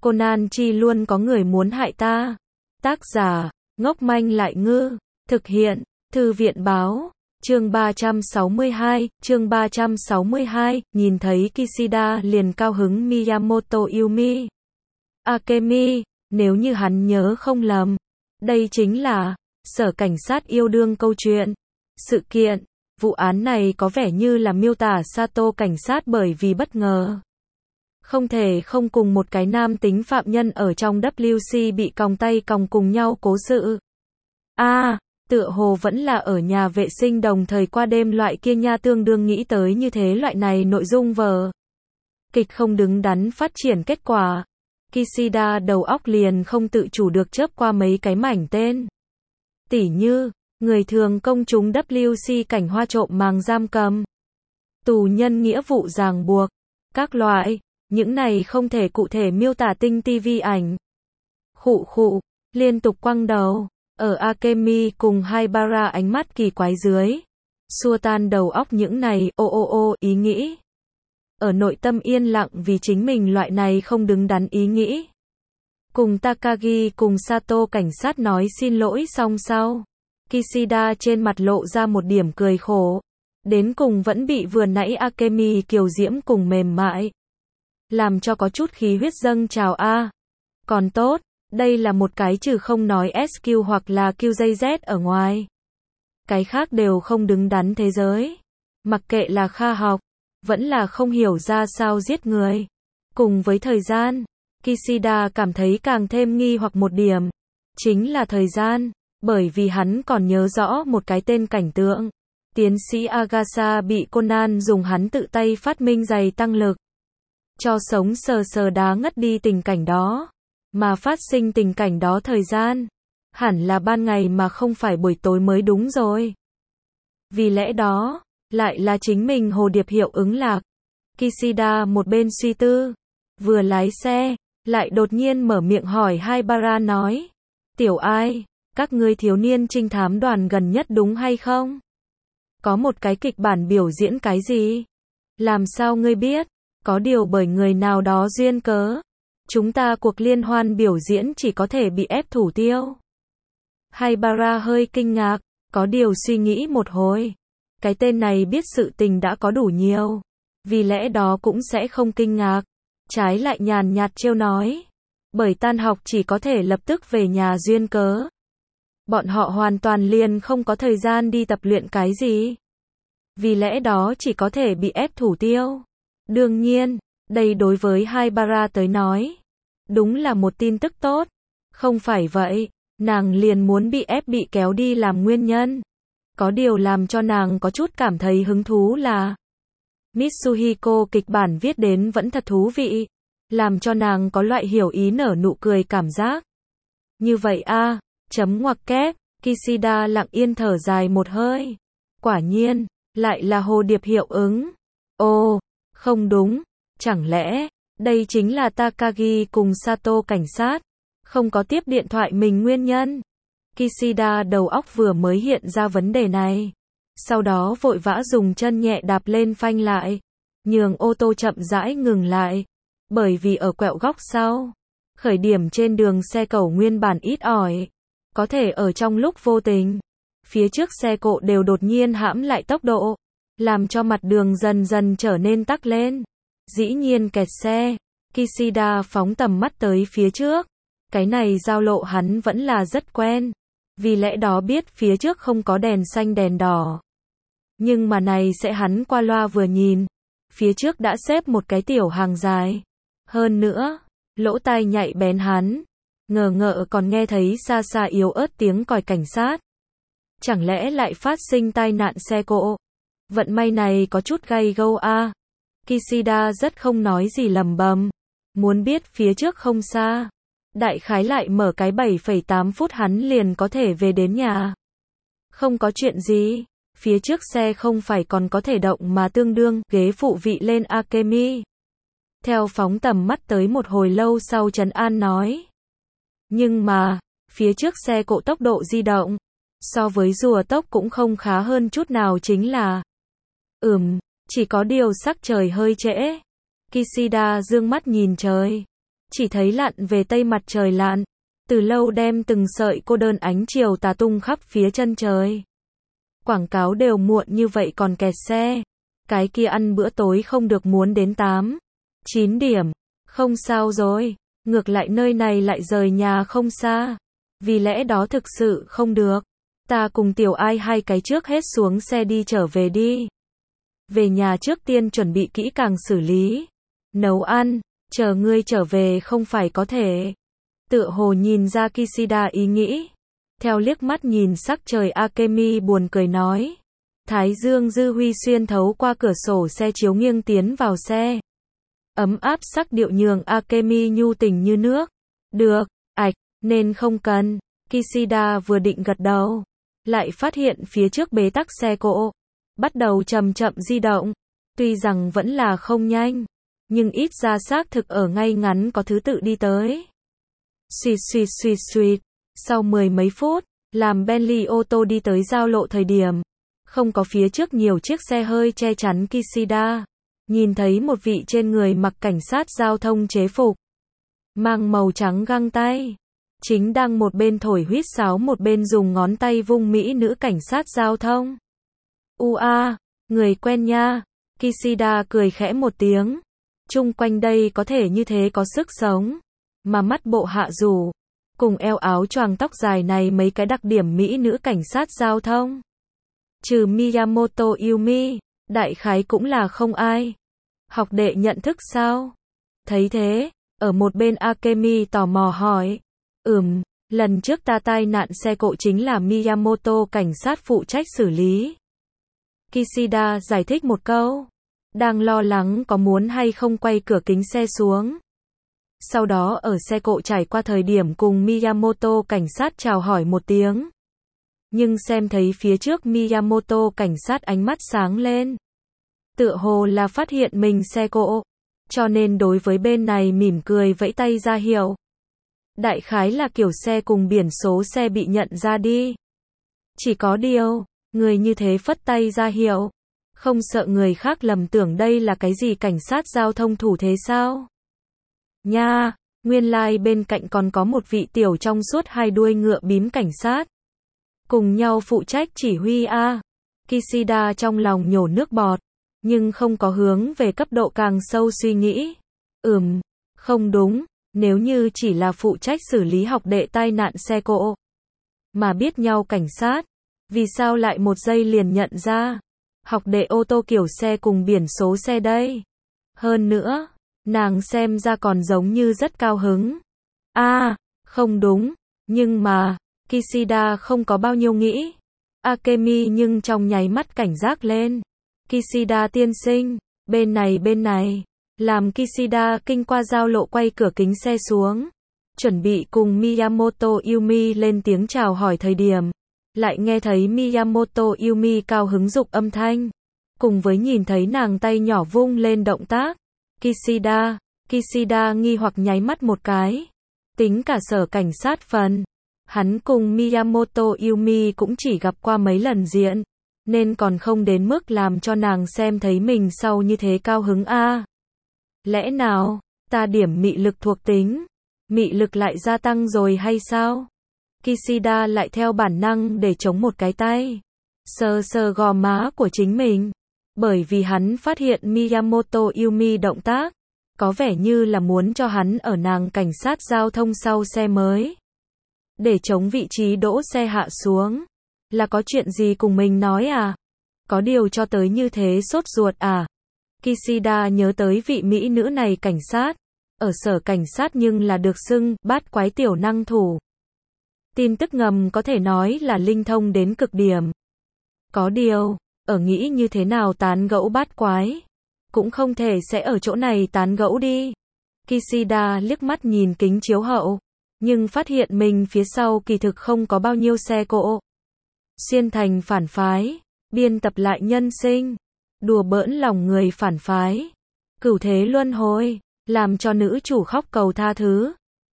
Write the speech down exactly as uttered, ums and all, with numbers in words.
Conan chi luôn có người muốn hại ta. Tác giả, ngốc manh lại ngư. Thực hiện, Thư viện báo. Chương ba trăm sáu mươi hai, chương ba trăm sáu mươi hai, nhìn thấy Kishida liền cao hứng Miyamoto Yumi. Akemi, nếu như hắn nhớ không lầm, đây chính là Sở Cảnh sát yêu đương câu chuyện. Sự kiện, vụ án này có vẻ như là miêu tả Sato cảnh sát bởi vì bất ngờ. Không thể không cùng một cái nam tính phạm nhân ở trong W C bị còng tay còng cùng nhau cố sự. A, à, tựa hồ vẫn là ở nhà vệ sinh đồng thời qua đêm loại kia nha, tương đương nghĩ tới như thế loại này nội dung vở kịch không đứng đắn phát triển kết quả. Kishida đầu óc liền không tự chủ được chớp qua mấy cái mảnh tên. Tỉ như, người thường công chúng W C cảnh hoa trộm màng giam cầm, tù nhân nghĩa vụ ràng buộc, các loại, những này không thể cụ thể miêu tả tinh ti vi ảnh. Khụ khụ, liên tục quăng đầu, ở Akemi cùng Haibara ánh mắt kỳ quái dưới, xua tan đầu óc những này ô ô ô ý nghĩ. Ở nội tâm yên lặng vì chính mình loại này không đứng đắn ý nghĩ. Cùng Takagi cùng Sato cảnh sát nói xin lỗi xong sau, Kishida trên mặt lộ ra một điểm cười khổ. Đến cùng vẫn bị vừa nãy Akemi kiều diễm cùng mềm mại làm cho có chút khí huyết dâng trào a. À, còn tốt, đây là một cái trừ không nói ét quy hoặc là quy gi dét ở ngoài. Cái khác đều không đứng đắn thế giới. Mặc kệ là Kha học, vẫn là không hiểu ra sao giết người. Cùng với thời gian, Kishida cảm thấy càng thêm nghi hoặc một điểm. Chính là thời gian, bởi vì hắn còn nhớ rõ một cái tên cảnh tượng. Tiến sĩ Agasa bị Conan dùng hắn tự tay phát minh giày tăng lực cho sống sờ sờ đá ngất đi tình cảnh đó. Mà phát sinh tình cảnh đó thời gian, hẳn là ban ngày mà không phải buổi tối mới đúng rồi. Vì lẽ đó, lại là chính mình hồ điệp hiệu ứng lạc. Kishida một bên suy tư, vừa lái xe, lại đột nhiên mở miệng hỏi Haibara nói. Tiểu Ai, các ngươi thiếu niên trinh thám đoàn gần nhất đúng hay không? Có một cái kịch bản biểu diễn cái gì? Làm sao ngươi biết? Có điều bởi người nào đó duyên cớ. Chúng ta cuộc liên hoan biểu diễn chỉ có thể bị ép thủ tiêu. Haibara hơi kinh ngạc, có điều suy nghĩ một hồi. Cái tên này biết sự tình đã có đủ nhiều. Vì lẽ đó cũng sẽ không kinh ngạc. Trái lại nhàn nhạt trêu nói. Bởi tan học chỉ có thể lập tức về nhà duyên cớ. Bọn họ hoàn toàn liền không có thời gian đi tập luyện cái gì. Vì lẽ đó chỉ có thể bị ép thủ tiêu. Đương nhiên, đây đối với Haibara tới nói, đúng là một tin tức tốt. Không phải vậy, nàng liền muốn bị ép bị kéo đi làm nguyên nhân. Có điều làm cho nàng có chút cảm thấy hứng thú là Mitsuhiko kịch bản viết đến vẫn thật thú vị, làm cho nàng có loại hiểu ý nở nụ cười cảm giác. Như vậy a, à, chấm ngoặc kép, Kishida lặng yên thở dài một hơi. Quả nhiên, lại là hồ điệp hiệu ứng. Ồ, không đúng, chẳng lẽ, đây chính là Takagi cùng Sato cảnh sát, không có tiếp điện thoại mình nguyên nhân. Kishida đầu óc vừa mới hiện ra vấn đề này. Sau đó vội vã dùng chân nhẹ đạp lên phanh lại, nhường ô tô chậm rãi ngừng lại. Bởi vì ở quẹo góc sau, khởi điểm trên đường xe cẩu nguyên bản ít ỏi. Có thể ở trong lúc vô tình, phía trước xe cộ đều đột nhiên hãm lại tốc độ, làm cho mặt đường dần dần trở nên tắc lên. Dĩ nhiên kẹt xe, Kishida phóng tầm mắt tới phía trước. Cái này giao lộ hắn vẫn là rất quen. Vì lẽ đó biết phía trước không có đèn xanh đèn đỏ. Nhưng mà này sẽ hắn qua loa vừa nhìn. Phía trước đã xếp một cái tiểu hàng dài. Hơn nữa, lỗ tai nhạy bén hắn. Ngờ ngợ còn nghe thấy xa xa yếu ớt tiếng còi cảnh sát. Chẳng lẽ lại phát sinh tai nạn xe cộ? Vận may này có chút gay gâu a. À. Kishida rất không nói gì lầm bầm. Muốn biết phía trước không xa. Đại khái lại mở cái bảy phẩy tám phút hắn liền có thể về đến nhà. Không có chuyện gì. Phía trước xe không phải còn có thể động mà tương đương ghế phụ vị lên Akemi. Theo phóng tầm mắt tới một hồi lâu sau trấn an nói. Nhưng mà, phía trước xe cộ tốc độ di động, so với rùa tốc cũng không khá hơn chút nào chính là. Ừm, chỉ có điều sắc trời hơi trễ. Kishida dương mắt nhìn trời. chỉ thấy lặn về tây mặt trời lặn, từ lâu đem từng sợi cô đơn ánh chiều tà tung khắp phía chân trời. Quảng cáo đều muộn như vậy còn kẹt xe. Cái kia ăn bữa tối không được muốn đến tám, chín điểm. Không sao rồi, ngược lại nơi này lại rời nhà không xa. Vì lẽ đó thực sự không được. Ta cùng Tiểu Ai hai cái trước hết xuống xe đi trở về đi. Về nhà trước tiên chuẩn bị kỹ càng xử lý. Nấu ăn, chờ ngươi trở về không phải có thể. Tựa hồ nhìn ra Kishida ý nghĩ. Theo liếc mắt nhìn sắc trời Akemi buồn cười nói. Thái dương dư huy xuyên thấu qua cửa sổ xe chiếu nghiêng tiến vào xe. Ấm áp sắc điệu nhường Akemi nhu tình như nước. Được, ạch, nên không cần. Kishida vừa định gật đầu. Lại phát hiện phía trước bế tắc xe cộ. Bắt đầu chậm chậm di động. Tuy rằng vẫn là không nhanh. Nhưng ít ra xác thực ở ngay ngắn có thứ tự đi tới. Xuyệt xuyệt xuyệt xuyệt. Sau mười mấy phút, làm Bentley ô tô đi tới giao lộ thời điểm. Không có phía trước nhiều chiếc xe hơi che chắn Kishida. Nhìn thấy một vị trên người mặc cảnh sát giao thông chế phục. Mang màu trắng găng tay. Chính đang một bên thổi huýt sáo một bên dùng ngón tay vung mỹ nữ cảnh sát giao thông. Ua, người quen nha. Kishida cười khẽ một tiếng. Chung quanh đây có thể như thế có sức sống. Mà mắt bộ hạ rủ. Cùng eo áo choàng tóc dài này mấy cái đặc điểm mỹ nữ cảnh sát giao thông. Trừ Miyamoto Yumi, đại khái cũng là không ai. Học đệ nhận thức sao? Thấy thế, ở một bên Akemi tò mò hỏi. Ừm, lần trước ta tai nạn xe cộ chính là Miyamoto cảnh sát phụ trách xử lý. Kishida giải thích một câu. Đang lo lắng có muốn hay không quay cửa kính xe xuống. Sau đó ở xe cộ trải qua thời điểm cùng Miyamoto cảnh sát chào hỏi một tiếng. Nhưng xem thấy phía trước Miyamoto cảnh sát ánh mắt sáng lên. Tựa hồ là phát hiện mình xe cộ. Cho nên đối với bên này mỉm cười vẫy tay ra hiệu. Đại khái là kiểu xe cùng biển số xe bị nhận ra đi. Chỉ có điều, người như thế phất tay ra hiệu. Không sợ người khác lầm tưởng đây là cái gì cảnh sát giao thông thủ thế sao? Nha, nguyên lai like bên cạnh còn có một vị tiểu trong suốt hai đuôi ngựa bím cảnh sát. Cùng nhau phụ trách chỉ huy a. À. Kishida trong lòng nhổ nước bọt, nhưng không có hướng về cấp độ càng sâu suy nghĩ. Ừm, không đúng, nếu như chỉ là phụ trách xử lý học đệ tai nạn xe cộ, mà biết nhau cảnh sát, vì sao lại một giây liền nhận ra, học đệ ô tô kiểu xe cùng biển số xe đây. Hơn nữa, nàng xem ra còn giống như rất cao hứng. A, à, không đúng, nhưng mà, Kishida không có bao nhiêu nghĩ. Akemi nhưng trong nháy mắt cảnh giác lên. Kishida tiên sinh, bên này bên này. Làm Kishida kinh qua giao lộ quay cửa kính xe xuống. Chuẩn bị cùng Miyamoto Yumi lên tiếng chào hỏi thời điểm. Lại nghe thấy Miyamoto Yumi cao hứng dục âm thanh. Cùng với nhìn thấy nàng tay nhỏ vung lên động tác. Kishida, Kishida nghi hoặc nháy mắt một cái. Tính cả sở cảnh sát phần. Hắn cùng Miyamoto Yumi cũng chỉ gặp qua mấy lần diện. Nên còn không đến mức làm cho nàng xem thấy mình sau như thế cao hứng a. À. Lẽ nào, ta điểm mị lực thuộc tính. Mị lực lại gia tăng rồi hay sao? Kishida lại theo bản năng để chống một cái tay. Sờ sờ gò má của chính mình. Bởi vì hắn phát hiện Miyamoto Yumi động tác. Có vẻ như là muốn cho hắn ở nàng cảnh sát giao thông sau xe mới. Để chống vị trí đỗ xe hạ xuống. Là có chuyện gì cùng mình nói à? Có điều cho tới như thế sốt ruột à? Kishida nhớ tới vị mỹ nữ này cảnh sát. Ở sở cảnh sát nhưng là được xưng bát quái tiểu năng thủ. Tin tức ngầm có thể nói là linh thông đến cực điểm. Có điều, ở nghĩ như thế nào tán gẫu bát quái. Cũng không thể sẽ ở chỗ này tán gẫu đi. Kishida liếc mắt nhìn kính chiếu hậu. Nhưng phát hiện mình phía sau kỳ thực không có bao nhiêu xe cộ. Xuyên thành phản phái. Biên tập lại nhân sinh. Đùa bỡn lòng người phản phái. Cửu thế luân hồi. Làm cho nữ chủ khóc cầu tha thứ.